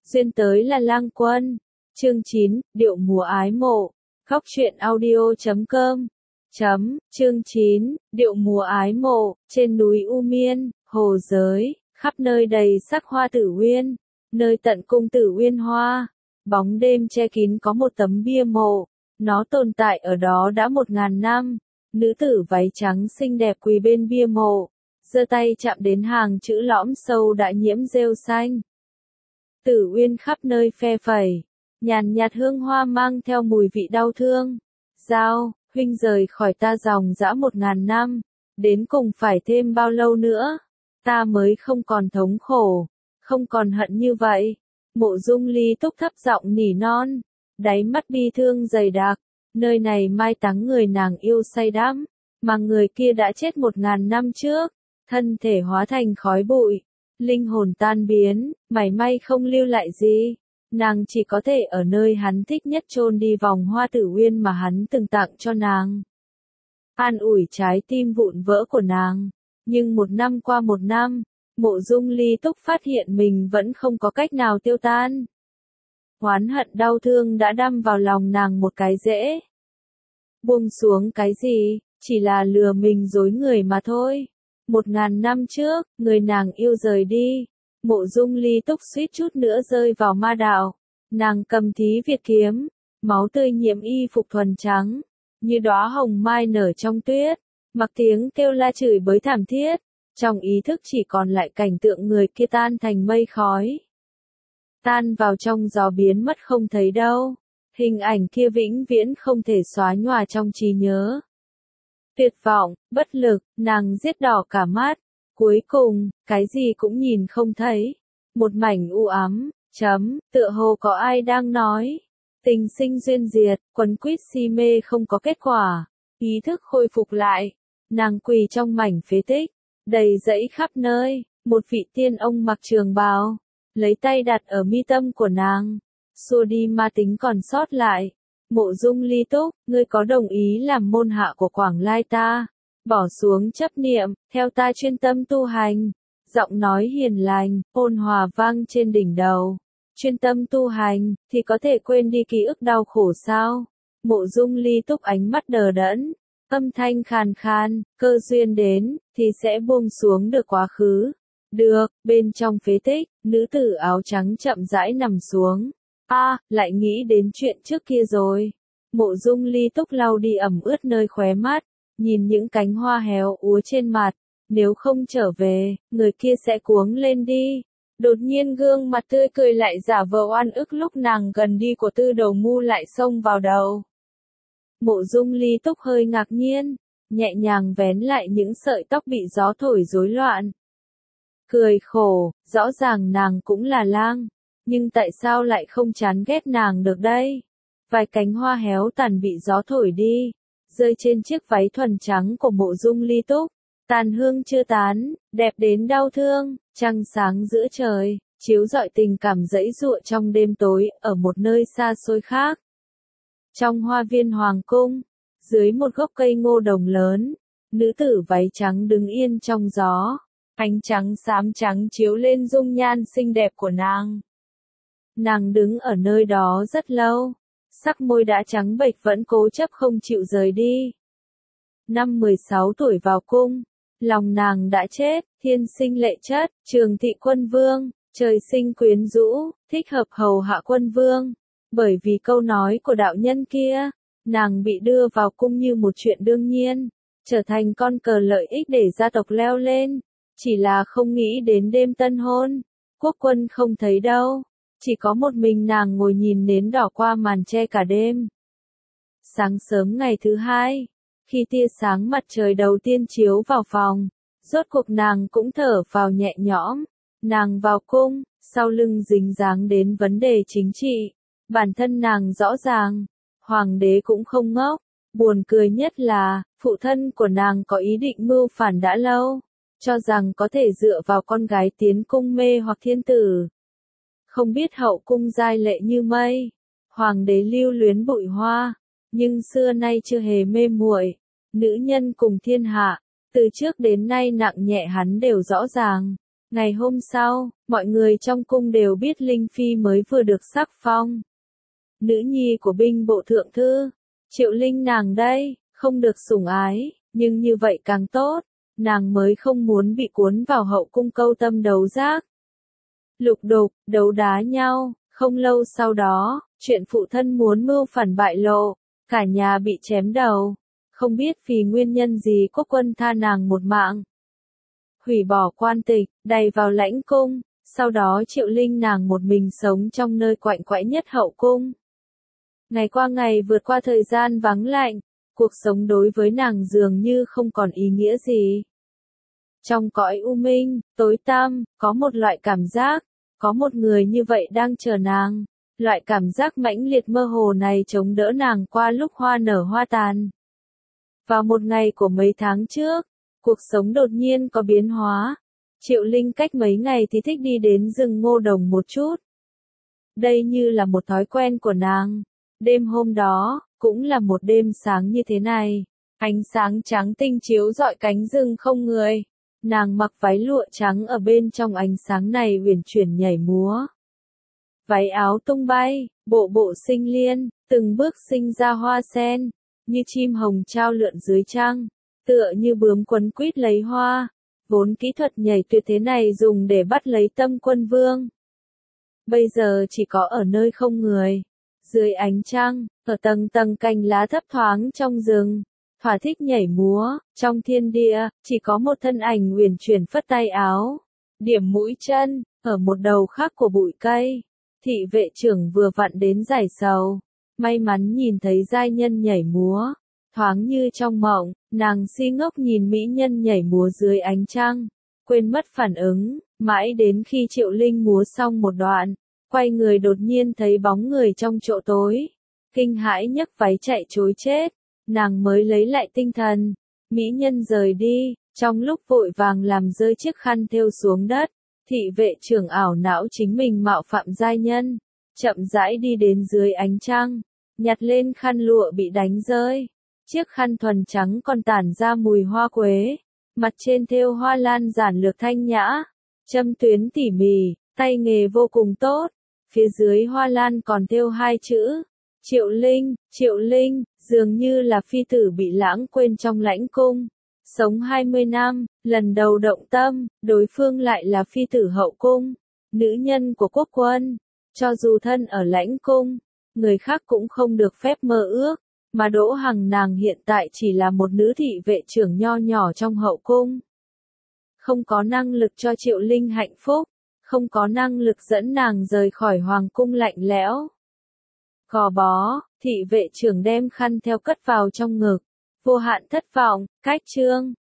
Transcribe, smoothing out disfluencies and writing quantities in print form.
Duyên tới là lang quân. Chương 9, điệu múa ái mộ. Khóc truyện audio.com. Chương 9, điệu múa ái mộ. Trên núi U Miên, hồ giới, khắp nơi đầy sắc hoa tử uyên. Nơi tận cung tử uyên hoa, bóng đêm che kín có một tấm bia mộ. Nó tồn tại ở đó đã 1000 năm. Nữ tử váy trắng xinh đẹp quỳ bên bia mộ, giơ tay chạm đến hàng chữ lõm sâu đã nhiễm rêu xanh. Tử uyên khắp nơi phe phẩy, nhàn nhạt hương hoa mang theo mùi vị đau thương. Giao, huynh rời khỏi ta dòng dã 1000 năm, đến cùng phải thêm bao lâu nữa, ta mới không còn thống khổ, không còn hận như vậy. Mộ Dung Ly Túc thấp giọng nỉ non, đáy mắt bi thương dày đặc. Nơi này mai táng người nàng yêu say đắm, mà người kia đã chết 1000 năm trước, thân thể hóa thành khói bụi, linh hồn tan biến, mảy may không lưu lại gì. Nàng chỉ có thể ở nơi hắn thích nhất chôn đi vòng hoa tử uyên mà hắn từng tặng cho nàng, an ủi trái tim vụn vỡ của nàng. Nhưng 1 năm qua 1 năm, Mộ Dung Ly Túc phát hiện mình vẫn không có cách nào tiêu tan. Oán hận đau thương đã đâm vào lòng nàng một cái rễ. Buông xuống cái gì, chỉ là lừa mình dối người mà thôi. 1000 năm trước, người nàng yêu rời đi. Mộ Dung Ly Túc suýt chút nữa rơi vào ma đạo. Nàng cầm thí Việt kiếm, máu tươi nhiễm y phục thuần trắng, như đóa hồng mai nở trong tuyết, mặc tiếng kêu la chửi bới thảm thiết. Trong ý thức chỉ còn lại cảnh tượng người kia tan thành mây khói, tan vào trong gió biến mất không thấy đâu. Hình ảnh kia vĩnh viễn không thể xóa nhòa trong trí nhớ. Tuyệt vọng, bất lực, nàng giết đỏ cả mắt. Cuối cùng, cái gì cũng nhìn không thấy. Một mảnh u ám, tựa hồ có ai đang nói. Tình sinh duyên diệt, quấn quýt si mê không có kết quả. Ý thức khôi phục lại. Nàng quỳ trong mảnh phế tích, đầy rẫy khắp nơi. Một vị tiên ông mặc trường bào, lấy tay đặt ở mi tâm của nàng, xua đi ma tính còn sót lại. Mộ Dung Ly Túc, ngươi có đồng ý làm môn hạ của Quảng Lai ta? Bỏ xuống chấp niệm, theo ta chuyên tâm tu hành. Giọng nói hiền lành, ôn hòa vang trên đỉnh đầu. Chuyên tâm tu hành, thì có thể quên đi ký ức đau khổ sao? Mộ Dung Ly Túc ánh mắt đờ đẫn, âm thanh khàn khan, cơ duyên đến, thì sẽ buông xuống được quá khứ. Được, bên trong phế tích, nữ tử áo trắng chậm rãi nằm xuống. Lại nghĩ đến chuyện trước kia rồi. Mộ Dung Ly Túc lau đi ẩm ướt nơi khóe mắt, nhìn những cánh hoa héo úa trên mặt. Nếu không trở về, người kia sẽ cuống lên đi. Đột nhiên gương mặt tươi cười lại giả vờ oan ức lúc nàng gần đi của Tư Đầu Ngu lại xông vào đầu. Mộ Dung Ly Túc hơi ngạc nhiên, nhẹ nhàng vén lại những sợi tóc bị gió thổi rối loạn. Cười khổ, rõ ràng nàng cũng là lang, nhưng tại sao lại không chán ghét nàng được đây? Vài cánh hoa héo tàn bị gió thổi đi, rơi trên chiếc váy thuần trắng của Mộ Dung Ly Túc. Tàn hương chưa tán, đẹp đến đau thương. Trăng sáng giữa trời, chiếu rọi tình cảm dãy dụa trong đêm tối, ở một nơi xa xôi khác. Trong hoa viên hoàng cung, dưới một gốc cây ngô đồng lớn, nữ tử váy trắng đứng yên trong gió. Ánh trắng xám trắng chiếu lên dung nhan xinh đẹp của nàng. Nàng đứng ở nơi đó rất lâu, sắc môi đã trắng bệch vẫn cố chấp không chịu rời đi. Năm 16 tuổi vào cung, lòng nàng đã chết, thiên sinh lệ chất, Trường Thị Quân Vương, trời sinh quyến rũ, thích hợp hầu hạ quân vương. Bởi vì câu nói của đạo nhân kia, nàng bị đưa vào cung như một chuyện đương nhiên, trở thành con cờ lợi ích để gia tộc leo lên. Chỉ là không nghĩ đến đêm tân hôn, quốc quân không thấy đâu, chỉ có một mình nàng ngồi nhìn nến đỏ qua màn tre cả đêm. Sáng sớm ngày thứ hai, khi tia sáng mặt trời đầu tiên chiếu vào phòng, rốt cuộc nàng cũng thở phào nhẹ nhõm. Nàng vào cung, sau lưng dính dáng đến vấn đề chính trị, bản thân nàng rõ ràng, hoàng đế cũng không ngốc. Buồn cười nhất là, phụ thân của nàng có ý định mưu phản đã lâu, cho rằng có thể dựa vào con gái tiến cung mê hoặc thiên tử. Không biết hậu cung giai lệ như mây, hoàng đế lưu luyến bụi hoa, nhưng xưa nay chưa hề mê muội. Nữ nhân cùng thiên hạ, từ trước đến nay nặng nhẹ hắn đều rõ ràng. Ngày hôm sau, mọi người trong cung đều biết Linh Phi mới vừa được sắc phong. Nữ nhi của binh bộ thượng thư, Triệu Linh nàng đây, không được sủng ái, nhưng như vậy càng tốt, nàng mới không muốn bị cuốn vào hậu cung câu tâm đấu giác. Lục đục, đấu đá nhau, không lâu sau đó, chuyện phụ thân muốn mưu phản bại lộ, cả nhà bị chém đầu, không biết vì nguyên nhân gì Quốc Quân tha nàng một mạng. Hủy bỏ quan tịch, đầy vào lãnh cung, sau đó Triệu Linh nàng một mình sống trong nơi quạnh quẽ nhất hậu cung. Ngày qua ngày vượt qua thời gian vắng lạnh, cuộc sống đối với nàng dường như không còn ý nghĩa gì. Trong cõi u minh, tối tăm, có một loại cảm giác, có một người như vậy đang chờ nàng. Loại cảm giác mãnh liệt mơ hồ này chống đỡ nàng qua lúc hoa nở hoa tàn. Vào một ngày của mấy tháng trước, cuộc sống đột nhiên có biến hóa. Triệu Linh cách mấy ngày thì thích đi đến rừng Ngô Đồng một chút. Đây như là một thói quen của nàng. Đêm hôm đó, cũng là một đêm sáng như thế này. Ánh sáng trắng tinh chiếu rọi cánh rừng không người. Nàng mặc váy lụa trắng ở bên trong ánh sáng này uyển chuyển nhảy múa. Váy áo tung bay, bộ bộ sinh liên, từng bước sinh ra hoa sen, như chim hồng trao lượn dưới trăng, tựa như bướm quấn quýt lấy hoa. Vốn kỹ thuật nhảy tuyệt thế này dùng để bắt lấy tâm quân vương. Bây giờ chỉ có ở nơi không người, dưới ánh trăng, ở tầng tầng cành lá thấp thoáng trong rừng, thỏa thích nhảy múa, trong thiên địa, chỉ có một thân ảnh uyển chuyển phất tay áo, điểm mũi chân, ở một đầu khác của bụi cây. Thị vệ trưởng vừa vặn đến giải sầu, may mắn nhìn thấy giai nhân nhảy múa, thoáng như trong mộng, nàng si ngốc nhìn mỹ nhân nhảy múa dưới ánh trăng, quên mất phản ứng, mãi đến khi Triệu Linh múa xong một đoạn, quay người đột nhiên thấy bóng người trong chỗ tối, kinh hãi nhấc váy chạy trối chết, nàng mới lấy lại tinh thần, mỹ nhân rời đi, trong lúc vội vàng làm rơi chiếc khăn thêu xuống đất. Thị vệ trưởng ảo não chính mình mạo phạm giai nhân, chậm rãi đi đến dưới ánh trăng, nhặt lên khăn lụa bị đánh rơi. Chiếc khăn thuần trắng còn tản ra mùi hoa quế, mặt trên thêu hoa lan giản lược thanh nhã, châm tuyến tỉ mỉ, tay nghề vô cùng tốt. Phía dưới hoa lan còn thêu hai chữ, Triệu Linh, dường như là phi tử bị lãng quên trong lãnh cung. Sống 20 năm, lần đầu động tâm, đối phương lại là phi tử hậu cung, nữ nhân của quốc quân. Cho dù thân ở lãnh cung, người khác cũng không được phép mơ ước, mà Đỗ Hằng nàng hiện tại chỉ là một nữ thị vệ trưởng nho nhỏ trong hậu cung. Không có năng lực cho Triệu Linh hạnh phúc, không có năng lực dẫn nàng rời khỏi hoàng cung lạnh lẽo. Gò bó, thị vệ trưởng đem khăn theo cất vào trong ngực. Vô hạn thất vọng, cách chương.